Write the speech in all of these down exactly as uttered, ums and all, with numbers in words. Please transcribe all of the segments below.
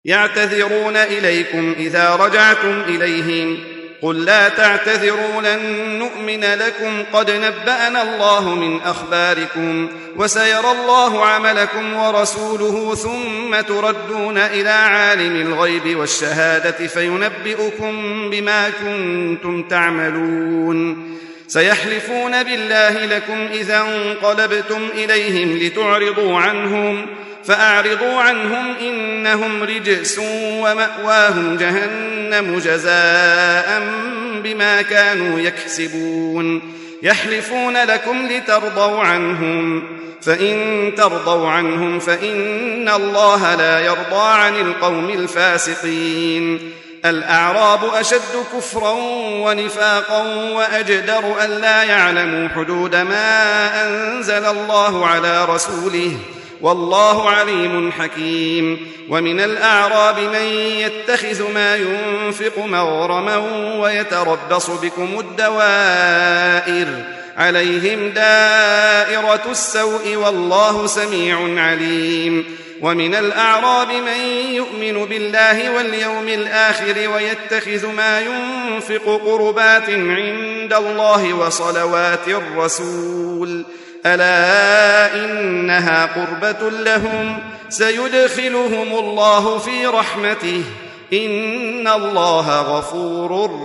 يعتذرون إليكم إذا رجعتم إليهم قل لا تعتذروا لن نؤمن لكم قد نبأنا الله من أخباركم وسيرى الله عملكم ورسوله ثم تردون إلى عالم الغيب والشهادة فينبئكم بما كنتم تعملون سيحلفون بالله لكم إذا انقلبتم إليهم لتعرضوا عنهم فأعرضوا عنهم إنهم رجس ومأواهم جهنم جزاء بما كانوا يكسبون يحلفون لكم لترضوا عنهم فإن ترضوا عنهم فإن الله لا يرضى عن القوم الفاسقين الأعراب أشد كفرا ونفاقا وأجدر أن لا يعلموا حدود ما أنزل الله على رسوله والله عليم حكيم ومن الأعراب من يتخذ ما ينفق مغرما ويتربص بكم الدوائر عليهم دائرة السوء والله سميع عليم ومن الأعراب من يؤمن بالله واليوم الآخر ويتخذ ما ينفق قربات عند الله وصلوات الرسول ألا إنها قربة لهم سيدخلهم الله في رحمته إن الله غفور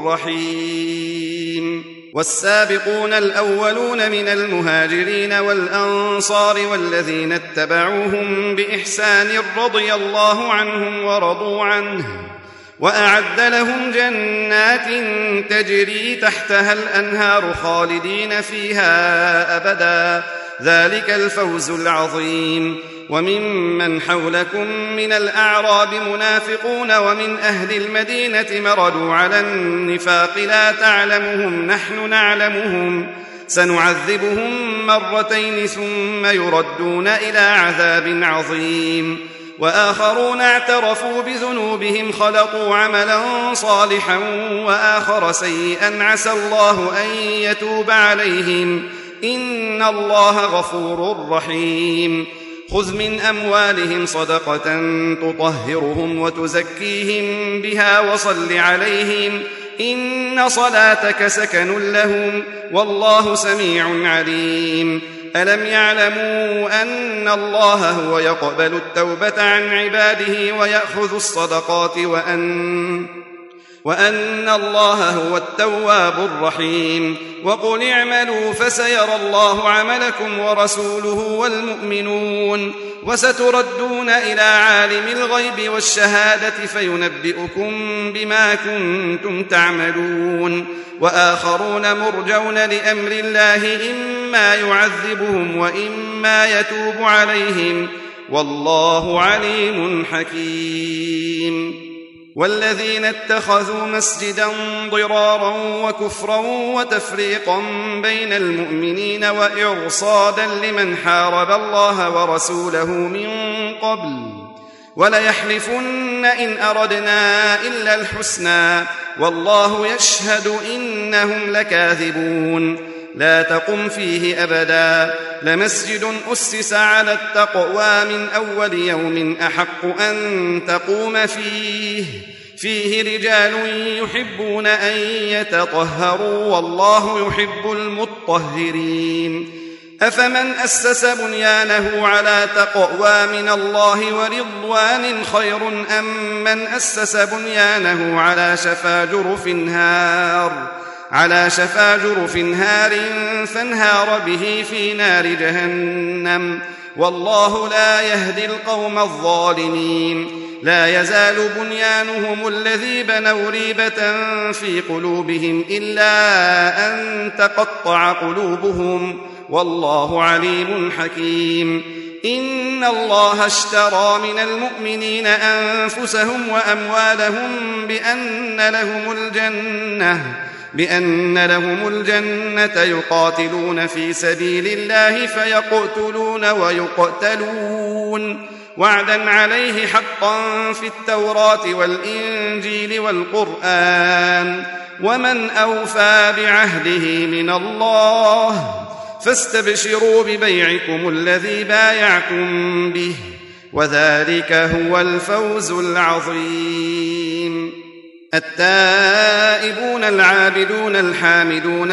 رحيم والسابقون الأولون من المهاجرين والأنصار والذين اتبعوهم بإحسان رضي الله عنهم ورضوا عنه وأعد لهم جنات تجري تحتها الأنهار خالدين فيها أبدا ذلك الفوز العظيم وممن حولكم من الأعراب منافقون ومن أهل المدينة مردوا على النفاق لا تعلمهم نحن نعلمهم سنعذبهم مرتين ثم يردون إلى عذاب عظيم وآخرون اعترفوا بذنوبهم خلطوا عملا صالحا وآخر سيئا عسى الله أن يتوب عليهم إن الله غفور رحيم خذ من أموالهم صدقة تطهرهم وتزكيهم بها وصل عليهم إن صلاتك سكن لهم والله سميع عليم ألم يعلموا أن الله هو يقبل التوبة عن عباده ويأخذ الصدقات وأن وأن الله هو التواب الرحيم وقل اعملوا فسيرى الله عملكم ورسوله والمؤمنون وستردون إلى عالم الغيب والشهادة فينبئكم بما كنتم تعملون وآخرون مرجون لأمر الله إما يعذبهم وإما يتوب عليهم والله عليم حكيم والذين اتخذوا مسجدا ضرارا وكفرا وتفريقا بين المؤمنين وإرصادا لمن حارب الله ورسوله من قبل وليحلفن إن أردنا إلا الحسنى والله يشهد إنهم لكاذبون لا تقم فيه أبدا لمسجد أسس على التقوى من أول يوم أحق أن تقوم فيه فيه رجال يحبون أن يتطهروا والله يحب المطهرين أفمن أسس بنيانه على تقوى من الله ورضوان خير أم من أسس بنيانه على شفا جرف هار على شفا جرف هار فانهار به في نار جهنم والله لا يهدي القوم الظالمين لا يزال بنيانهم الذي بنوا ريبة في قلوبهم إلا أن تقطع قلوبهم والله عليم حكيم إن الله اشترى من المؤمنين أنفسهم وأموالهم بأن لهم الجنة بأن لهم الجنة يقاتلون في سبيل الله فيقتلون ويقتلون وعدا عليه حقا في التوراة والإنجيل والقرآن ومن أوفى بعهده من الله فاستبشروا ببيعكم الذي بايعتم به وذلك هو الفوز العظيم. التائبون العابدون الحامدون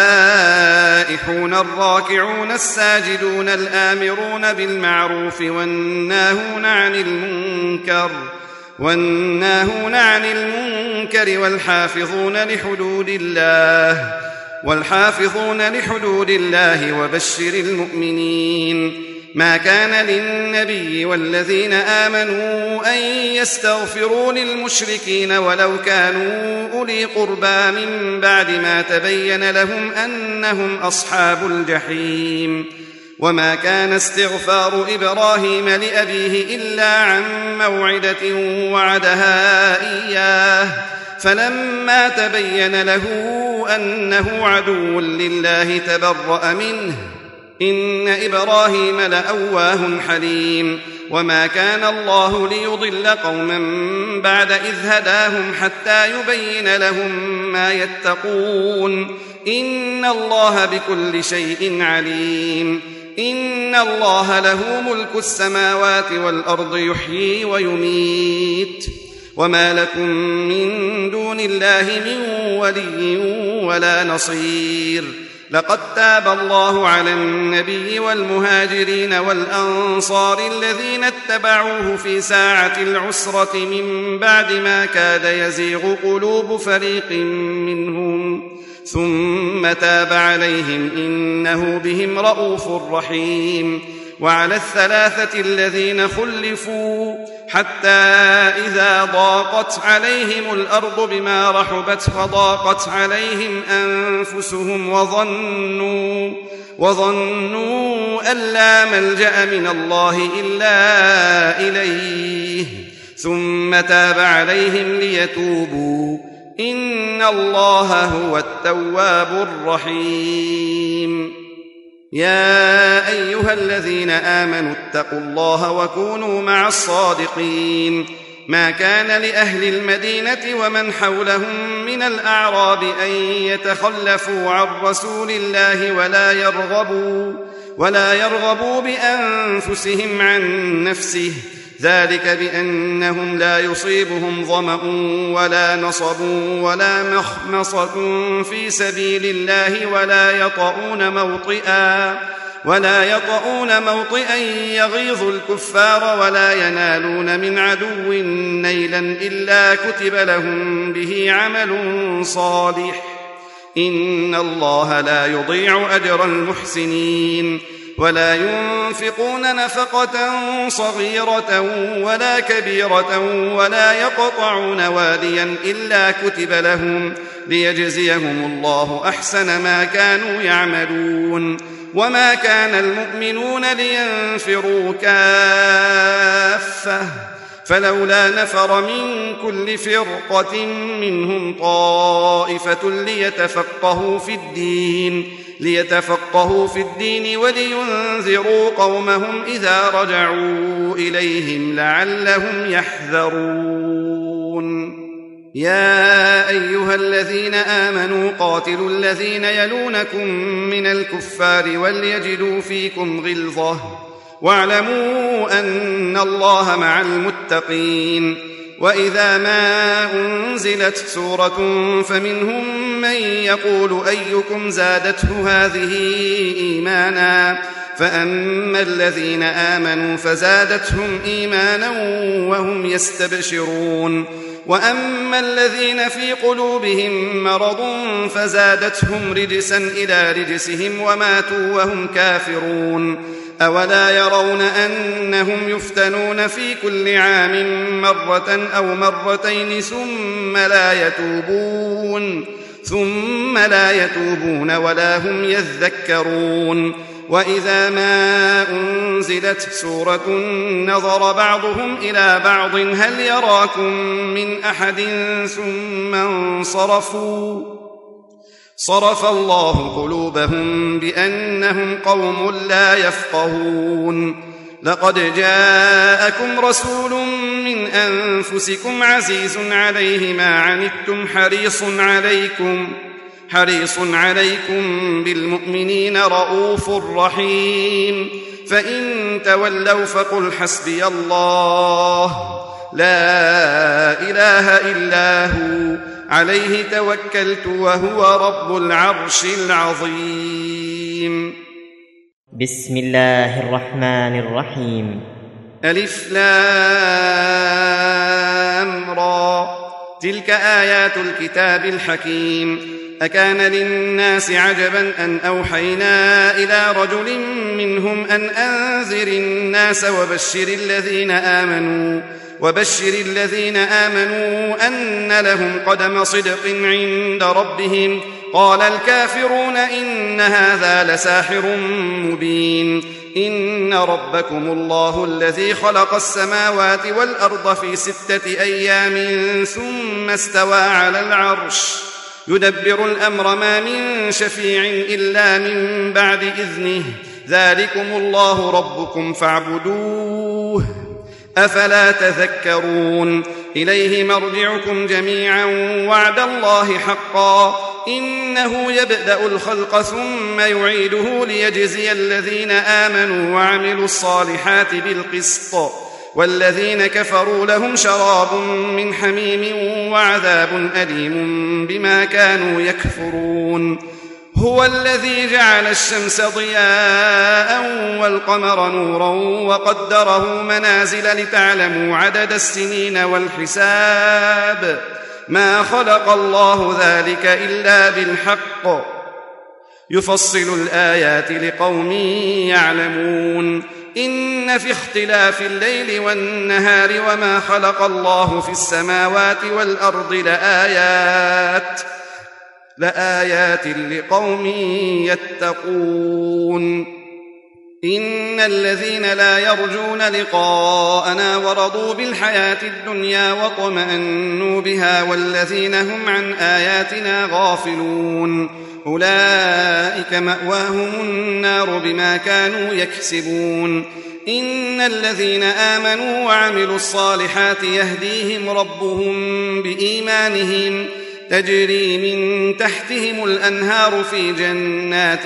السائحون الراكعون الساجدون الآمرون بالمعروف والناهون عن المنكر والناهون عن المنكر والحافظون لحدود الله والحافظون لحدود الله وبشر المؤمنين. ما كان للنبي والذين آمنوا أن يستغفروا للمشركين ولو كانوا أولي قربى من بعد ما تبين لهم أنهم أصحاب الجحيم. وما كان استغفار إبراهيم لأبيه إلا عن موعدة وعدها إياه فلما تبين له أنه عدو لله تبرأ منه إن إبراهيم لأواه حليم. وما كان الله ليضل قوما بعد إذ هداهم حتى يبين لهم ما يتقون إن الله بكل شيء عليم. إن الله له ملك السماوات والأرض يحيي ويميت وما لكم من دون الله من ولي ولا نصير. لقد تاب الله على النبي والمهاجرين والأنصار الذين اتبعوه في ساعة العسرة من بعد ما كاد يزيغ قلوب فريق منهم ثم تاب عليهم إنه بهم رءوف رحيم. وعلى الثلاثة الذين خلفوا حتى إذا ضاقت عليهم الأرض بما رحبت وضاقت عليهم أنفسهم وظنوا, وظنوا أن لا ملجأ من الله إلا إليه ثم تاب عليهم ليتوبوا إن الله هو التواب الرحيم. يا أيها الذين آمنوا اتقوا الله وكونوا مع الصادقين. ما كان لأهل المدينة ومن حولهم من الأعراب أن يتخلفوا عن رسول الله ولا يرغبوا, ولا يرغبوا بأنفسهم عن نفسه ذلك بأنهم لا يصيبهم ظمأ ولا نصب ولا مخمصة في سبيل الله ولا يطؤون موطئا ولا يطؤون موطئا يغيظ الكفار ولا ينالون من عدو نيلا إلا كتب لهم به عمل صالح إن الله لا يضيع أجر المحسنين. ولا ينفقون نفقة صغيرة ولا كبيرة ولا يقطعون واديا إلا كتب لهم ليجزيهم الله أحسن ما كانوا يعملون. وما كان المؤمنون لينفروا كافة فلولا نفر من كل فرقة منهم طائفة ليتفقهوا في الدين ليتفقهوا في الدين ولينذروا قومهم إذا رجعوا إليهم لعلهم يحذرون. يا أيها الذين آمنوا قاتلوا الذين يلونكم من الكفار وليجدوا فيكم غلظة واعلموا أن الله مع المتقين. وإذا ما أنزلت سورة فمنهم من يقول أيكم زادته هذه إيمانا فأما الذين آمنوا فزادتهم إيمانا وهم يستبشرون وأما الذين في قلوبهم مرض فزادتهم رجسا إلى رجسهم وماتوا وهم كافرون. أولا يرون أنهم يفتنون في كل عام مرة أو مرتين ثم لا يتوبون ثم لا يتوبون ولا هم يذكرون. وإذا ما أنزلت سورة نظر بعضهم إلى بعض هل يراكم من أحد ثم انصرفوا صرف الله قلوبهم بأنهم قوم لا يفقهون. لقد جاءكم رسول من أنفسكم عزيز عليه ما عنتم حريص عليكم حريص عليكم بالمؤمنين رؤوف رحيم. فإن تولوا فقل حسبي الله لا إله إلا هو عليه توكلت وهو رب العرش العظيم. بسم الله الرحمن الرحيم. ألف لام را تلك آيات الكتاب الحكيم. أكان للناس عجبا أن أوحينا إلى رجل منهم أن أنذر الناس وبشر الذين آمنوا وبشر الذين آمنوا أن لهم قدم صدق عند ربهم. قال الكافرون إن هذا لساحر مبين. إن ربكم الله الذي خلق السماوات والأرض في ستة أيام ثم استوى على العرش يدبر الأمر ما من شفيع إلا من بعد إذنه ذلكم الله ربكم فاعبدوه أفلا تذكرون. إليه مرجعكم جميعا وعد الله حقا إنه يبدأ الخلق ثم يعيده ليجزي الذين آمنوا وعملوا الصالحات بالقسط والذين كفروا لهم شراب من حميم وعذاب أليم بما كانوا يكفرون. هو الذي جعل الشمس ضياء والقمر نورا وقدره منازل لتعلموا عدد السنين والحساب ما خلق الله ذلك إلا بالحق يفصل الآيات لقوم يعلمون. إن في اختلاف الليل والنهار وما خلق الله في السماوات والأرض لآيات لآيات لقوم يتقون. إن الذين لا يرجون لقاءنا ورضوا بالحياة الدنيا واطمأنوا بها والذين هم عن آياتنا غافلون أولئك مأواهم النار بما كانوا يكسبون. إن الذين آمنوا وعملوا الصالحات يهديهم ربهم بإيمانهم تجري من تحتهم الأنهار في جنات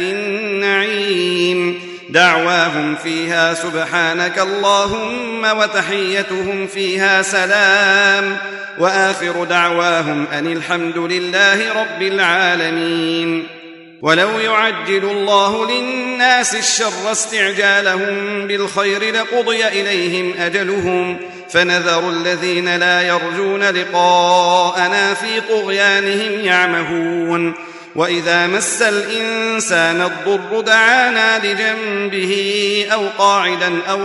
النعيم دعواهم فيها سبحانك اللهم وتحيتهم فيها سلام وآخر دعواهم أن الحمد لله رب العالمين. ولو يعجل الله للناس الشر استعجالهم بالخير لقضي إليهم أجلهم فنذر الذين لا يرجون لقاءنا في طغيانهم يعمهون. وإذا مس الإنسان الضر دعانا لجنبه أو قاعدا أو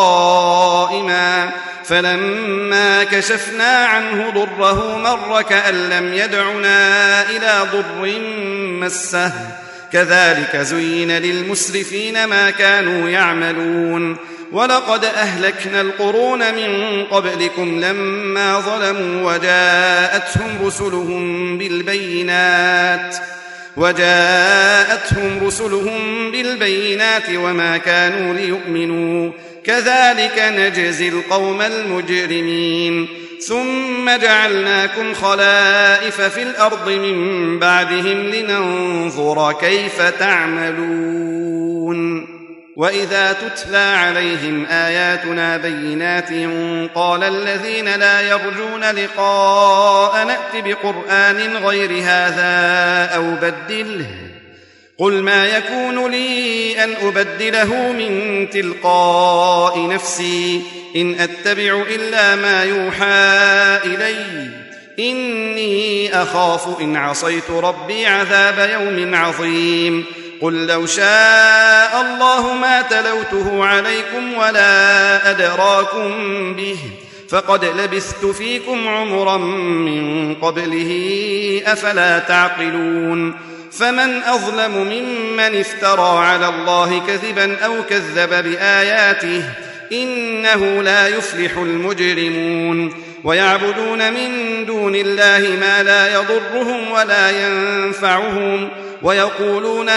قائما فلما كشفنا عنه ضره مر كأن لم يدعنا إلى ضر مسه كذلك زين للمسرفين ما كانوا يعملون. ولقد أهلكنا القرون من قبلكم لما ظلموا وجاءتهم رسلهم بالبينات وجاءتهم رسلهم بالبينات وما كانوا ليؤمنوا كذلك نجزي القوم المجرمين. ثم جعلناكم خلائف في الأرض من بعدهم لننظر كيف تعملون. وإذا تتلى عليهم آياتنا بينات قال الذين لا يرجون لقاء نأت بقرآن غير هذا أو بدله قل ما يكون لي أن أبدله من تلقاء نفسي إن أتبع إلا ما يوحى إلي إني أخاف إن عصيت ربي عذاب يوم عظيم. قل لو شاء الله ما تلوته عليكم ولا أدراكم به فقد لبثت فيكم عمرا من قبله أفلا تعقلون. فمن أظلم ممن افترى على الله كذبا أو كذب بآياته إنه لا يفلح المجرمون. ويعبدون من دون الله ما لا يضرهم ولا ينفعهم ويقولون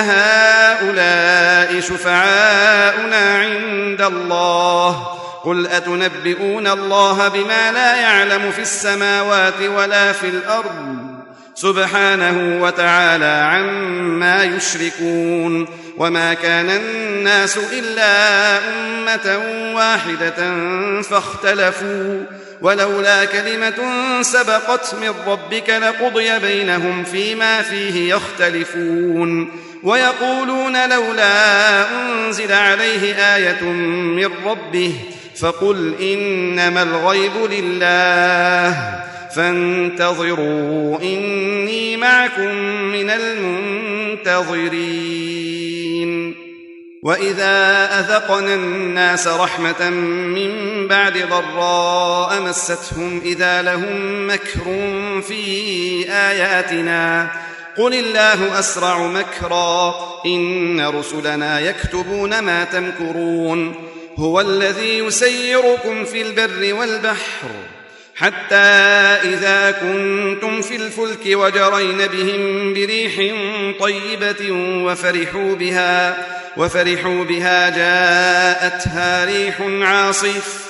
هؤلاء شفعاؤنا عند الله قل أتنبئون الله بما لا يعلم في السماوات ولا في الأرض سبحانه وتعالى عما يشركون. وما كان الناس إلا أمة واحدة فاختلفوا ولولا كلمة سبقت من ربك لقضي بينهم فيما فيه يختلفون ويقولون لولا أنزل عليه آية من ربه فقل إنما الغيب لله فانتظروا إني معكم من المنتظرين. وإذا أذقنا الناس رحمة من بعد ضراء مستهم إذا لهم مكر في آياتنا قل الله أسرع مكرا إن رسلنا يكتبون ما تمكرون هو الذي يسيركم في البر والبحر حتى إذا كنتم في الفلك وجرين بهم بريح طيبة وفرحوا بها وفرحوا بها جاءتها ريح عاصف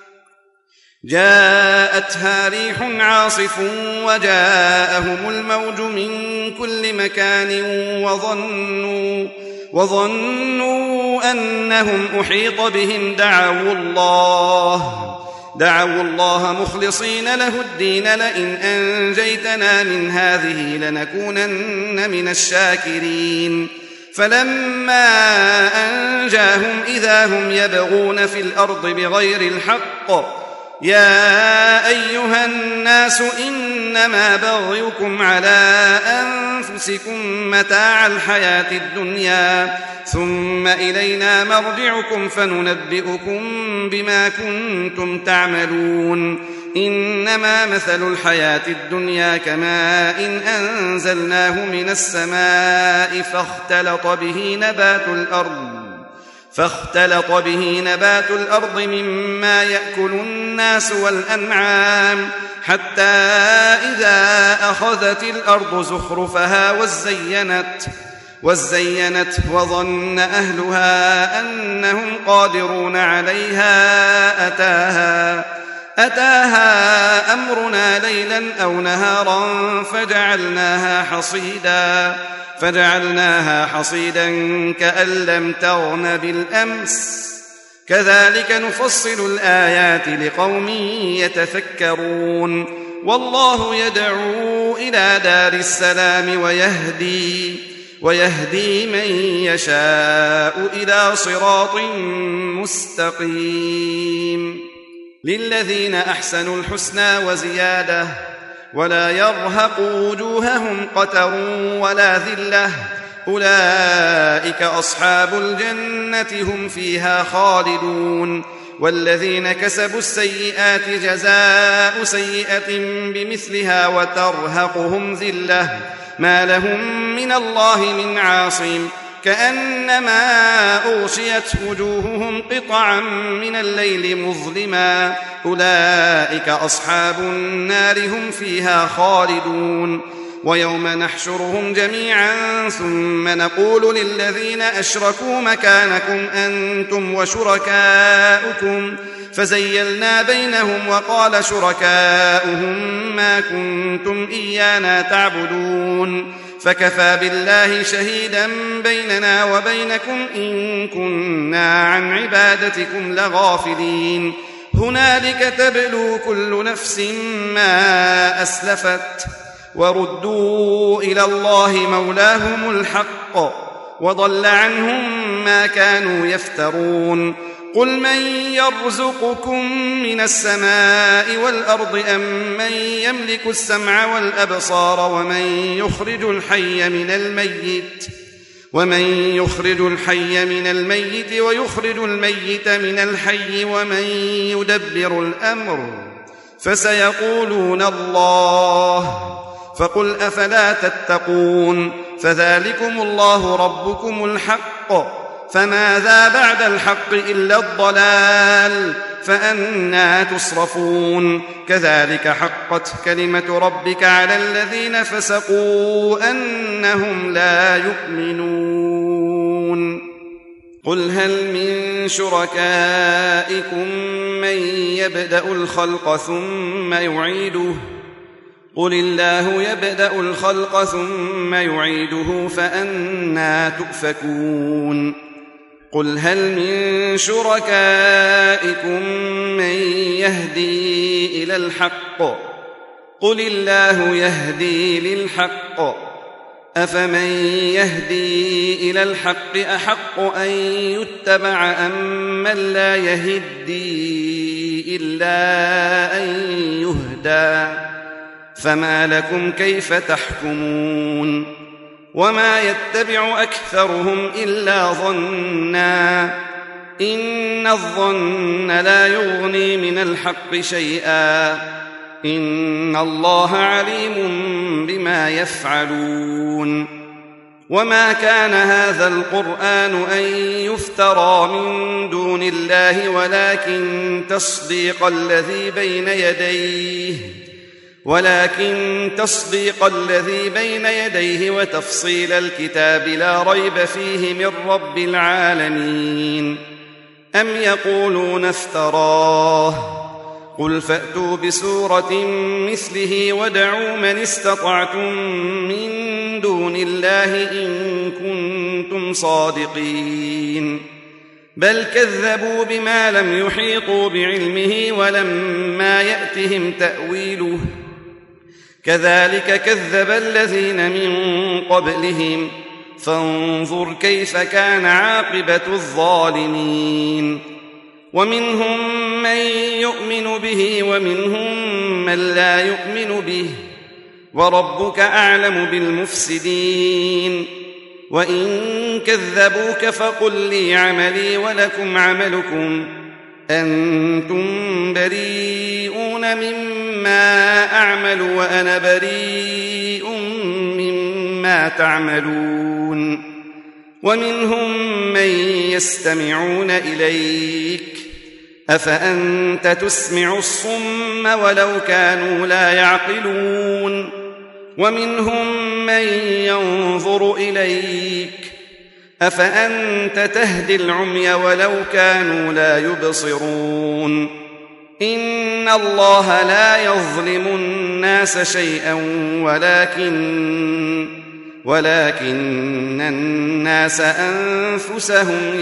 جاءتها ريح عاصف وجاءهم الموج من كل مكان وظنوا وظنوا أنهم أحيط بهم دعوا الله دعوا الله مخلصين له الدين لئن أنجيتنا من هذه لنكونن من الشاكرين فلما أنجاهم إذا هم يبغون في الأرض بغير الحق يا أيها الناس إنما بغيكم على أنفسكم متاع الحياة الدنيا ثم إلينا مرجعكم فننبئكم بما كنتم تعملون إنما مثل الحياة الدنيا كماء إن أنزلناه من السماء فاختلط به نبات الأرض فاختلط به نبات الأرض مما يأكل الناس والأنعام حتى إذا أخذت الأرض زخرفها وزينت وزينت وظن أهلها أنهم قادرون عليها أتاها أتاها أمرنا ليلا أو نهارا فجعلناها حصيدا فجعلناها حصيدا كأن لم تغن بالأمس كذلك نفصل الآيات لقوم يتفكرون والله يدعو إلى دار السلام ويهدي ويهدي من يشاء إلى صراط مستقيم للذين أحسنوا الحسنى وزيادة ولا يرهق وجوههم قتر ولا ذلة أولئك أصحاب الجنة هم فيها خالدون والذين كسبوا السيئات جزاء سيئة بمثلها وترهقهم ذلة ما لهم من الله من عاصم كأنما أغشيت وجوههم قطعا من الليل مظلما أولئك أصحاب النار هم فيها خالدون ويوم نحشرهم جميعا ثم نقول للذين أشركوا مكانكم أنتم وشركاؤكم فزيلنا بينهم وقال شركاؤهم ما كنتم إيانا تعبدون فكفى بالله شهيدا بيننا وبينكم إن كنا عن عبادتكم لغافلين هنالك تبلو كل نفس ما أسلفت وردوا إلى الله مولاهم الحق وضل عنهم ما كانوا يفترون قل من يرزقكم من السماء والأرض أم من يملك السمع والأبصار ومن يخرج الحي من الميت ومن يخرج الحي من الميت ويخرج الميت من الحي ومن يدبر الأمر فسيقولون الله فقل أفلا تتقون فذلكم الله ربكم الحق فماذا بعد الحق إلا الضلال فأنى تصرفون كذلك حقت كلمة ربك على الذين فسقوا أنهم لا يؤمنون قل هل من شركائكم من يبدأ الخلق ثم يعيده قل الله يبدأ الخلق ثم يعيده فأنى تؤفكون قل هل من شركائكم من يهدي إلى الحق قل الله يهدي للحق أفمن يهدي إلى الحق أحق أن يتبع أم من لا يهدي إلا أن يهدى فما لكم كيف تحكمون وما يتبع أكثرهم إلا ظنا إن الظن لا يغني من الحق شيئا إن الله عليم بما يفعلون وما كان هذا القرآن أن يفترى من دون الله ولكن تصديق الذي بين يديه ولكن تصديق الذي بين يديه وتفصيل الكتاب لا ريب فيه من رب العالمين أم يقولون افتراه قل فأتوا بسورة مثله وادعوا من استطعتم من دون الله إن كنتم صادقين بل كذبوا بما لم يحيطوا بعلمه ولما يأتهم تأويله كذلك كذب الذين من قبلهم فانظر كيف كان عاقبة الظالمين ومنهم من يؤمن به ومنهم من لا يؤمن به وربك أعلم بالمفسدين وإن كذبوك فقل لي عملي ولكم عملكم أنتم بريئون مما أعمل وأنا بريء مما تعملون ومنهم من يستمعون إليك أفأنت تسمع الصم ولو كانوا لا يعقلون ومنهم من ينظر إليك أفأنت تهدي العمي ولو كانوا لا يبصرون إن الله لا يظلم الناس شيئا ولكن ولكن الناس أنفسهم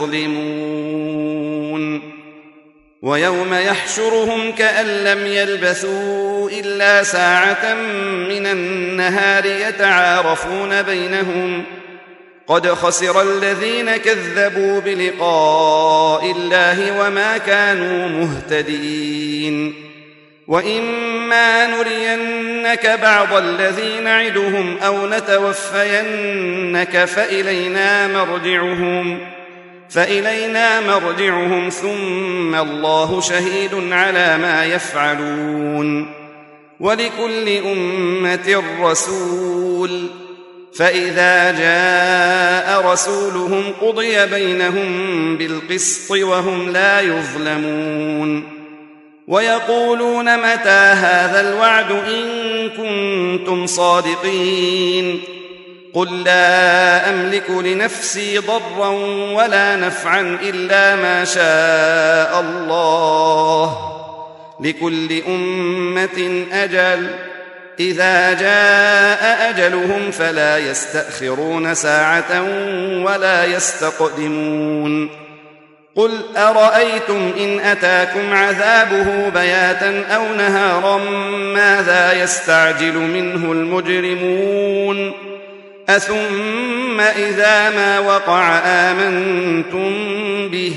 يظلمون ويوم يحشرهم كأن لم يلبثوا إلا ساعة من النهار يتعارفون بينهم قد خسر الذين كذبوا بلقاء الله وما كانوا مهتدين وإما نرينك بعض الذي نعدهم أو نتوفينك فإلينا مرجعهم فإلينا مرجعهم ثم الله شهيد على ما يفعلون ولكل أمة رسول فإذا جاء رسولهم قضي بينهم بالقسط وهم لا يظلمون ويقولون متى هذا الوعد إن كنتم صادقين قل لا أملك لنفسي ضرا ولا نفعا إلا ما شاء الله لكل أمة أجل إذا جاء أجلهم فلا يستأخرون ساعة ولا يستقدمون قل أرأيتم إن أتاكم عذابه بياتا أو نهارا ماذا يستعجل منه المجرمون أثم إذا ما وقع آمنتم به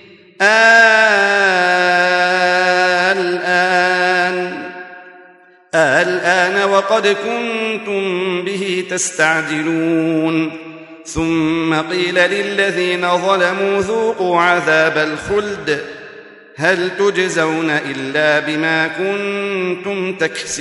الآن الآن وقد كنتم به تستعجلون ثم قيل للذين ظلموا ذوقوا عذاب الخلد هل تجزون إلا بما كنتم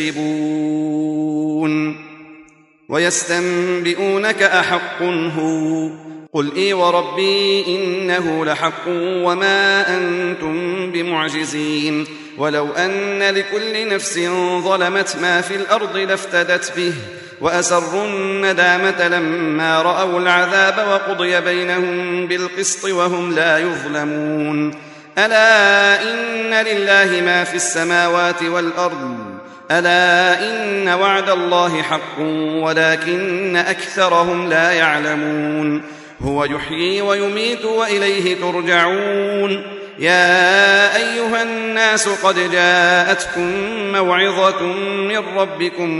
تكسبون ويستنبئونك أحق هو قل إي وربي إنه لحق وما أنتم بمعجزين ولو أن لكل نفس ظلمت ما في الأرض لافتدت به وأسروا الندامة لما رأوا العذاب وقضي بينهم بالقسط وهم لا يظلمون ألا إن لله ما في السماوات والأرض ألا إن وعد الله حق ولكن أكثرهم لا يعلمون هو يحيي ويميت وإليه ترجعون يا أيها الناس قد جاءتكم موعظة من ربكم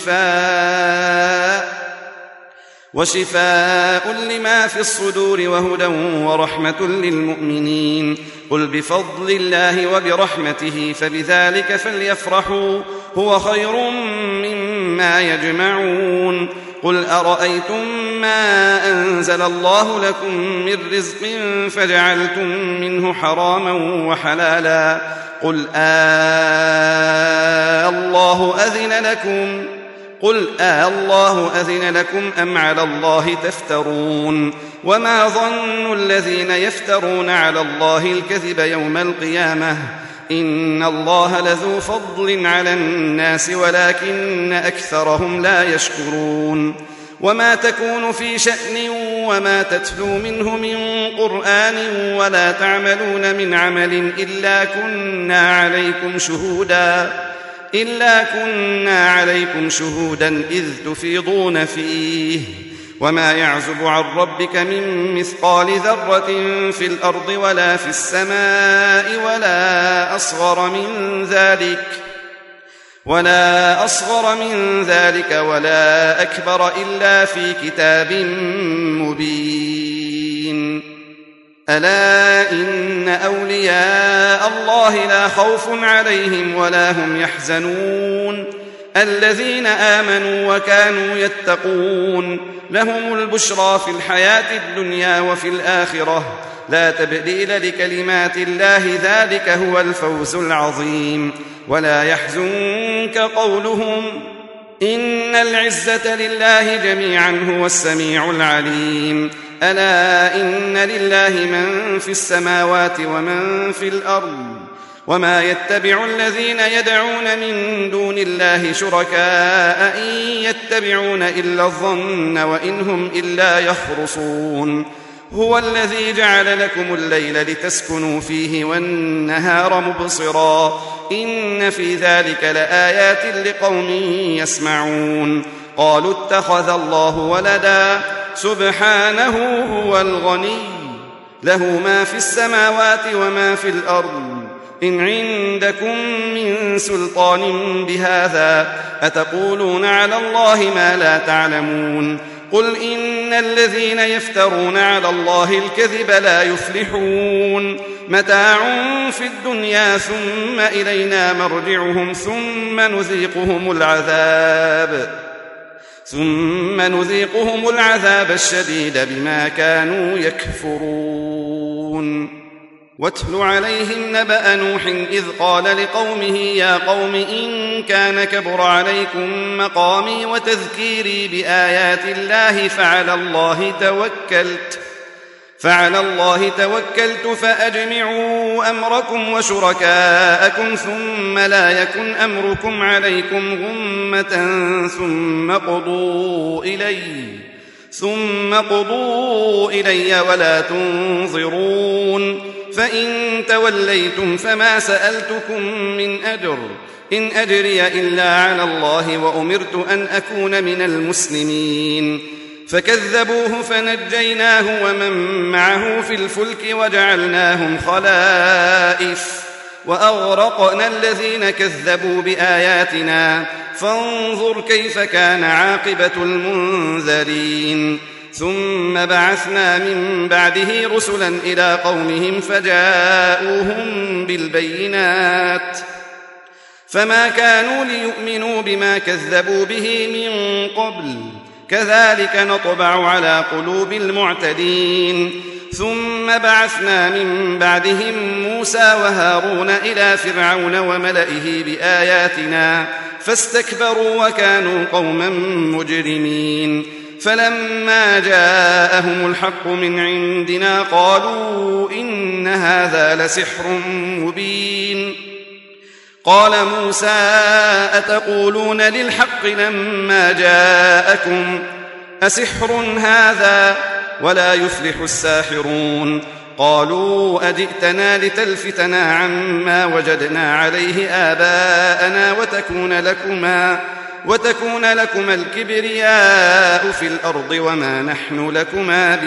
وشفاء وشفاء لما في الصدور وهدى ورحمة للمؤمنين قل بفضل الله وبرحمته فبذلك فليفرحوا هو خير مما يجمعون قل أرأيتم ما أنزل الله لكم من رزق فجعلتم منه حراما وحلالا قل آه الله أذن لكم قل آه الله أذن لكم أم على الله تفترون وما ظن الذين يفترون على الله الكذب يوم القيامة إن الله لذو فضل على الناس ولكن أكثرهم لا يشكرون وما تكون في شأن وما تتلو منه من قرآن ولا تعملون من عمل إلا كنا عليكم شهودا إلا كنا عليكم شهودا إذ تفيضون فيه وما يعزب عن ربك من مثقال ذرة في الأرض ولا في السماء ولا أصغر من ذلك ولا أصغر من ذلك ولا أكبر إلا في كتاب مبين ألا إن أولياء الله لا خوف عليهم ولا هم يحزنون الذين آمنوا وكانوا يتقون لهم البشرى في الحياة الدنيا وفي الآخرة لا تبديل لكلمات الله ذلك هو الفوز العظيم ولا يحزنك قولهم إن العزة لله جميعا هو السميع العليم ألا إن لله من في السماوات ومن في الأرض وما يتبع الذين يدعون من دون الله شركاء إن يتبعون إلا الظن وإن هم إلا يخرصون هو الذي جعل لكم الليل لتسكنوا فيه والنهار مبصرا إن في ذلك لآيات لقوم يسمعون قالوا اتخذ الله ولدا سبحانه هو الغني له ما في السماوات وما في الأرض إن عندكم من سلطان بهذا أتقولون على الله ما لا تعلمون قل إن الذين يفترون على الله الكذب لا يفلحون متاع في الدنيا ثم إلينا مرجعهم ثم نذيقهم العذاب ثم نذيقهم العذاب الشديد بما كانوا يكفرون واتل عليهم نبأ نوح إذ قال لقومه يا قوم إن كان كبر عليكم مقامي وتذكيري بآيات الله فعلى الله توكلت فعلى الله توكلت فأجمعوا أمركم وشركاءكم ثم لا يكن أمركم عليكم غمة ثم قضوا إلي ثم قضوا إلي ولا تنظرون فإن توليتم فما سألتكم من أجر إن أجري إلا على الله وأمرت أن أكون من المسلمين فكذبوه فنجيناه ومن معه في الفلك وجعلناهم خلائف وأغرقنا الذين كذبوا بآياتنا فانظر كيف كان عاقبة المنذرين ثم بعثنا من بعده رسلا إلى قومهم فجاءوهم بالبينات فما كانوا ليؤمنوا بما كذبوا به من قبل كذلك نطبع على قلوب المعتدين ثم بعثنا من بعدهم موسى وهارون إلى فرعون وملئه بآياتنا فاستكبروا وكانوا قوما مجرمين فلما جاءهم الحق من عندنا قالوا إن هذا لسحر مبين قال موسى أتقولون للحق لما جاءكم أسحر هذا ولا يفلح الساحرون قالوا أجئتنا لتلفتنا عما وجدنا عليه آباءنا وتكون لكما, وتكون لكما الكبرياء في الأرض وما نحن لكما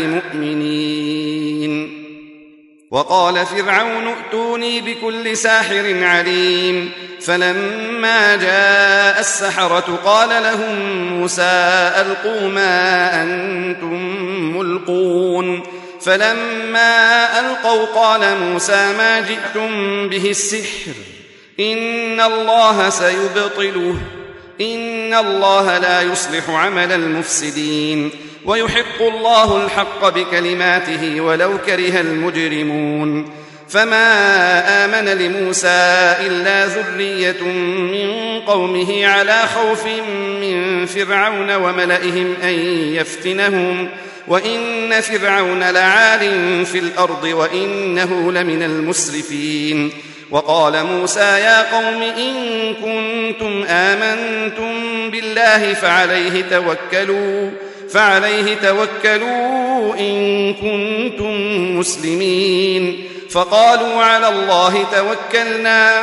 بمؤمنين. وقال فرعون ائتوني بكل ساحر عليم. فلما جاء السحرة قال لهم موسى ألقوا ما أنتم ملقون. فلما ألقوا قال موسى ما جئتم به السحر إن الله سيبطله إن الله لا يصلح عمل المفسدين ويحق الله الحق بكلماته ولو كره المجرمون. فما آمن لموسى إلا ذرية من قومه على خوف من فرعون وملئهم أن يفتنهم وإن فرعون لعال في الأرض وإنه لمن المسرفين. وقال موسى يا قوم إن كنتم آمنتم بالله فعليه توكلوا فعليه توكلوا إن كنتم مسلمين. فقالوا على الله توكلنا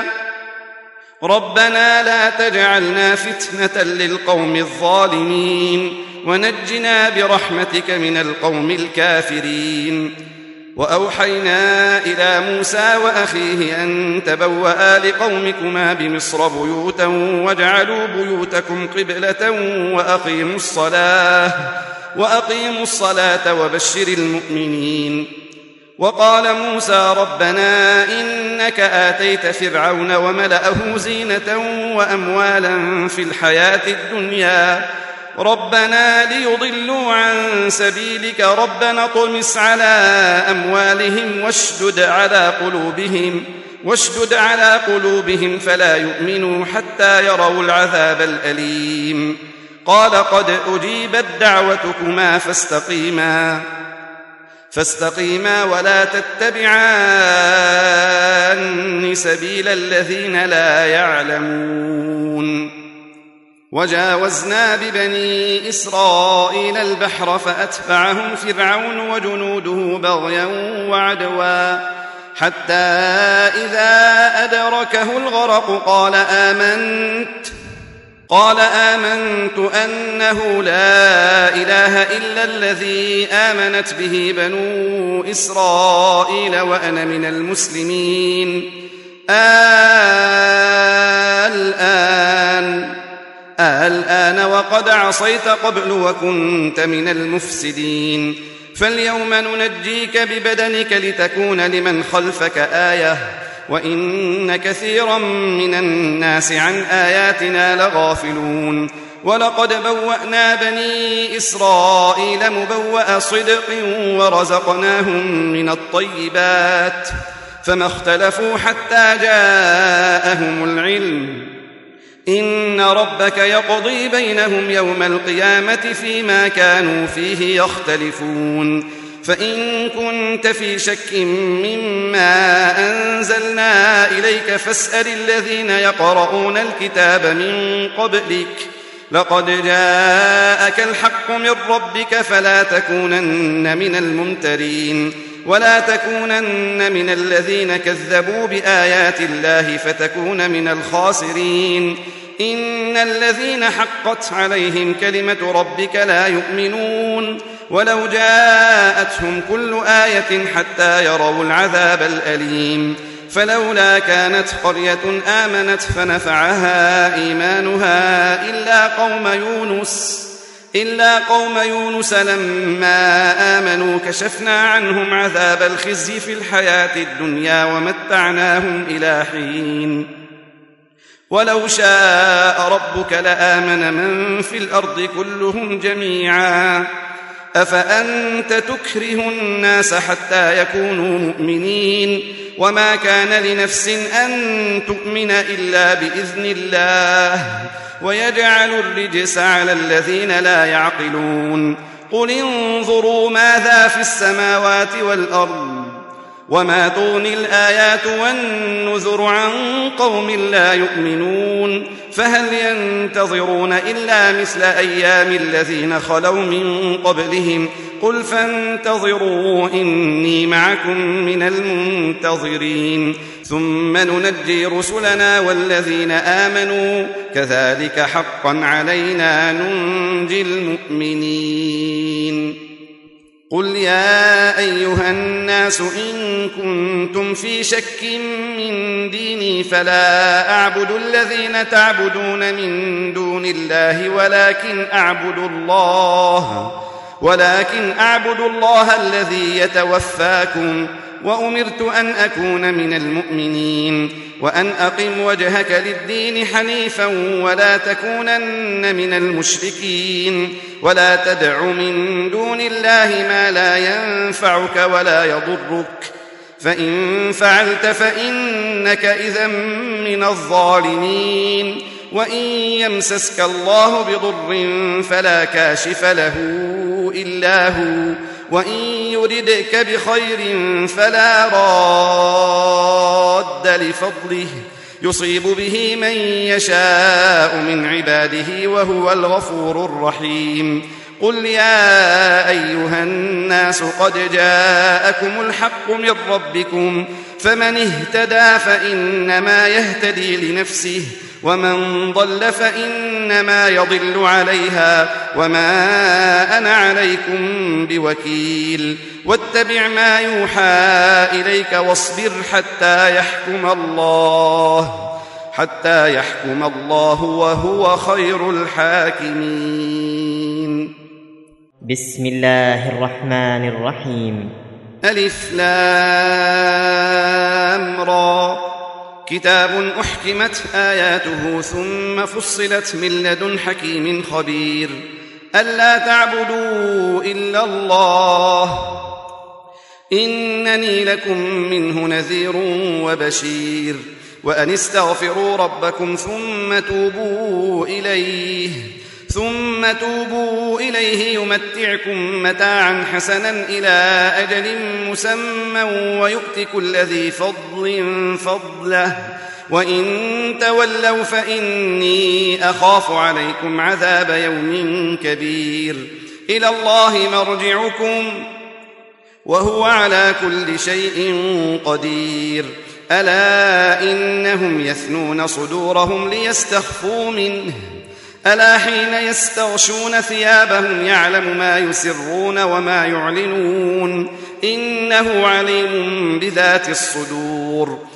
ربنا لا تجعلنا فتنة للقوم الظالمين ونجنا برحمتك من القوم الكافرين. وأوحينا إلى موسى وأخيه أن تبوأ لقومكما بمصر بيوتا واجعلوا بيوتكم قبلة وأقيموا الصلاة وأقيموا الصلاة وبشر المؤمنين. وقال موسى ربنا إنك آتيت فرعون وملأه زينة وأموالا في الحياة الدنيا ربنا ليضلوا عن سبيلك ربنا اطمس على أموالهم واشدد على قلوبهم واشدد على قلوبهم فلا يؤمنوا حتى يروا العذاب الأليم. قال قد أجيبت دعوتكما فاستقيما فاستقيما ولا تتبعان سبيل الذين لا يعلمون. وجاوزنا ببني إسرائيل البحر فأتبعهم فرعون وجنوده بغيا وعدوا حتى إذا أدركه الغرق قال آمنت قال آمنت أنه لا إله إلا الذي آمنت به بنو إسرائيل وأنا من المسلمين. الآن الآن وقد عصيت قبل وكنت من المفسدين فاليوم ننجيك ببدنك لتكون لمن خلفك آية وإن كثيرا من الناس عن آياتنا لغافلون. ولقد بوأنا بني إسرائيل مبوأ صدق ورزقناهم من الطيبات فما اختلفوا حتى جاءهم العلم إن ربك يقضي بينهم يوم القيامة فيما كانوا فيه يختلفون. فإن كنت في شك مما أنزلنا إليك فاسأل الذين يقرؤون الكتاب من قبلك لقد جاءك الحق من ربك فلا تكونن من الممترين ولا تكونن من الذين كذبوا بآيات الله فتكون من الخاسرين. إن الذين حقت عليهم كلمة ربك لا يؤمنون ولو جاءتهم كل آية حتى يروا العذاب الأليم. فلولا كانت قرية آمنت فنفعها إيمانها إلا قوم يونس إلا قوم يونس لما آمنوا كشفنا عنهم عذاب الخزي في الحياة الدنيا ومتعناهم إلى حين. ولو شاء ربك لآمن من في الأرض كلهم جميعا أفأنت تكره الناس حتى يكونوا مؤمنين وما كان لنفس أن تؤمن إلا بإذن الله ويجعل الرجس على الذين لا يعقلون. قل انظروا ماذا في السماوات والأرض وما تغني الآيات والنذر عن قوم لا يؤمنون فهل ينتظرون إلا مثل أيام الذين خلوا من قبلهم قل فانتظروا إني معكم من المنتظرين ثم ننجي رسلنا والذين آمنوا كذلك حقا علينا ننجي المؤمنين قل يا أيها الناس إن كنتم في شك من ديني فلا أعبد الذين تعبدون من دون الله ولكن أعبد الله ولكن أعبد الله الذي يتوفاكم وأمرت أن أكون من المؤمنين وأن أقم وجهك للدين حنيفا ولا تكونن من المشركين ولا تدع من دون الله ما لا ينفعك ولا يضرك فإن فعلت فإنك إذا من الظالمين وإن يمسسك الله بضر فلا كاشف له إلا هو وإن يردك بخير فلا راد لفضله يصيب به من يشاء من عباده وهو الغفور الرحيم قل يا أيها الناس قد جاءكم الحق من ربكم فمن اهتدى فإنما يهتدي لنفسه ومن ضل فإنما يضل عليها وما أنا عليكم بوكيل واتبع ما يوحى إليك واصبر حتى يحكم الله حتى يحكم الله وهو خير الحاكمين بسم الله الرحمن الرحيم ألف لام را كتاب أحكمت آياته ثم فصلت من لدن حكيم خبير ألا تعبدوا إلا الله إنني لكم منه نذير وبشير وأن استغفروا ربكم ثم توبوا إليه ثم توبوا إليه يمتعكم متاعا حسنا إلى أجل مسمى ويؤت كل ذي فضل فضله وإن تولوا فإني أخاف عليكم عذاب يوم كبير إلى الله مرجعكم وهو على كل شيء قدير ألا إنهم يثنون صدورهم ليستخفوا منه ألا حين يستغشون ثيابهم يعلم ما يسرون وما يعلنون إنه عليم بذات الصدور